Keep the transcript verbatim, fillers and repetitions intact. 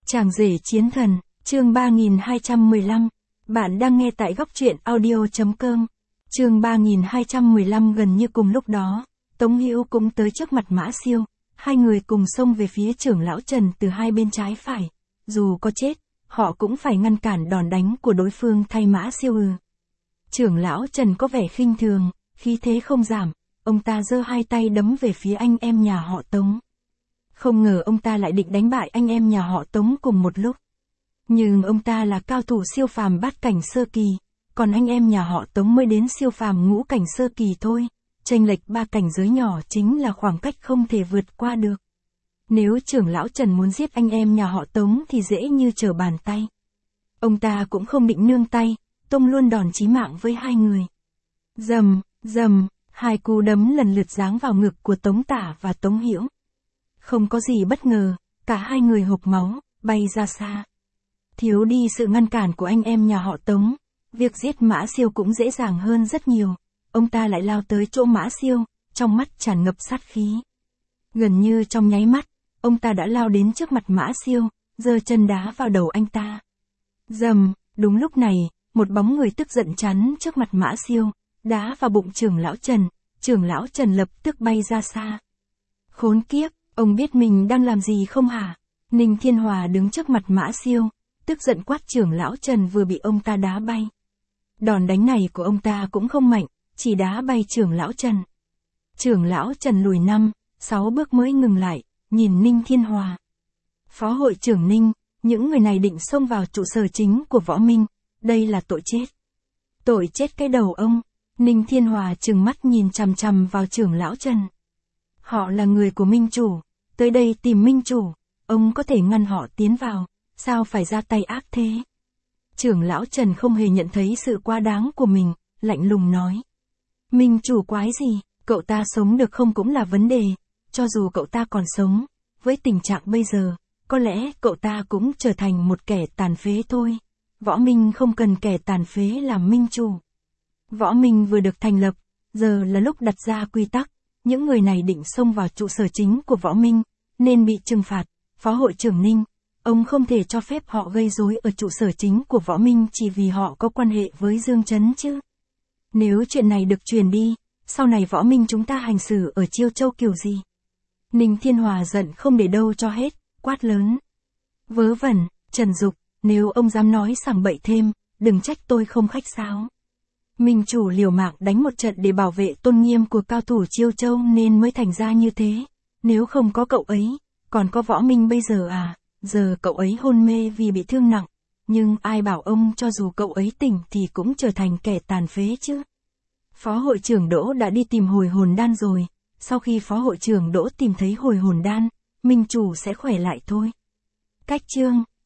Chàng rể chiến thần, chương ba nghìn hai trăm mười lăm. Bạn đang nghe tại góc truyện audio chấm com. Chương ba nghìn hai trăm mười lăm. Gần như cùng lúc đó, Tống Hữu cũng tới trước mặt Mã Siêu, hai người cùng xông về phía trưởng lão Trần từ hai bên trái phải. Dù có chết, họ cũng phải ngăn cản đòn đánh của đối phương thay Mã Siêu ừ. Trưởng lão Trần có vẻ khinh thường, khí thế không giảm, ông ta giơ hai tay đấm về phía anh em nhà họ Tống. Không ngờ ông ta lại định đánh bại anh em nhà họ Tống cùng một lúc. Nhưng ông ta là cao thủ siêu phàm bát cảnh sơ kỳ, còn anh em nhà họ Tống mới đến siêu phàm ngũ cảnh sơ kỳ thôi. Chênh lệch ba cảnh giới nhỏ chính là khoảng cách không thể vượt qua được. Nếu trưởng lão Trần muốn giết anh em nhà họ Tống thì dễ như trở bàn tay. Ông ta cũng không định nương tay, tung luôn đòn chí mạng với hai người. Rầm, rầm, hai cú đấm lần lượt giáng vào ngực của Tống Tả và Tống Hữu. Không có gì bất ngờ, cả hai người hộc máu, bay ra xa. Thiếu đi sự ngăn cản của anh em nhà họ Tống, việc giết Mã Siêu cũng dễ dàng hơn rất nhiều. Ông ta lại lao tới chỗ Mã Siêu, trong mắt tràn ngập sát khí. Gần như trong nháy mắt, ông ta đã lao đến trước mặt Mã Siêu, giơ chân đá vào đầu anh ta. Rầm, đúng lúc này, một bóng người tức giận chắn trước mặt Mã Siêu, đá vào bụng trưởng lão Trần, trưởng lão Trần lập tức bay ra xa. Khốn kiếp, ông biết mình đang làm gì không hả? Ninh Thiên Hòa đứng trước mặt Mã Siêu, tức giận quát trưởng lão Trần vừa bị ông ta đá bay. Đòn đánh này của ông ta cũng không mạnh, chỉ đá bay trưởng lão Trần. Trưởng lão Trần lùi năm, sáu bước mới ngừng lại, nhìn Ninh Thiên Hòa. Phó hội trưởng Ninh, những người này định xông vào trụ sở chính của Võ Minh, đây là tội chết. Tội chết cái đầu ông. Ninh Thiên Hòa trừng mắt nhìn chằm chằm vào trưởng lão Trần. Họ là người của Minh Chủ, tới đây tìm Minh Chủ, ông có thể ngăn họ tiến vào, sao phải ra tay ác thế? Trưởng lão Trần không hề nhận thấy sự quá đáng của mình, lạnh lùng nói. Minh Chủ quái gì, cậu ta sống được không cũng là vấn đề, cho dù cậu ta còn sống, với tình trạng bây giờ, có lẽ cậu ta cũng trở thành một kẻ tàn phế thôi. Võ Minh không cần kẻ tàn phế làm Minh Chủ. Võ Minh vừa được thành lập, giờ là lúc đặt ra quy tắc. Những người này định xông vào trụ sở chính của Võ Minh, nên bị trừng phạt. Phó hội trưởng Ninh, ông không thể cho phép họ gây rối ở trụ sở chính của Võ Minh chỉ vì họ có quan hệ với Dương Trấn chứ. Nếu chuyện này được truyền đi, sau này Võ Minh chúng ta hành xử ở Chiêu Châu kiểu gì? Ninh Thiên Hòa giận không để đâu cho hết, quát lớn. Vớ vẩn, Trần Dục, nếu ông dám nói sảng bậy thêm, đừng trách tôi không khách sáo. Minh Chủ liều mạng đánh một trận để bảo vệ tôn nghiêm của cao thủ Chiêu Châu nên mới thành ra như thế. Nếu không có cậu ấy, còn có Võ Minh bây giờ à? Giờ cậu ấy hôn mê vì bị thương nặng, nhưng ai bảo ông cho dù cậu ấy tỉnh thì cũng trở thành kẻ tàn phế chứ? Phó hội trưởng Đỗ đã đi tìm hồi hồn đan rồi, sau khi phó hội trưởng Đỗ tìm thấy hồi hồn đan, Minh Chủ sẽ khỏe lại thôi. Cách chương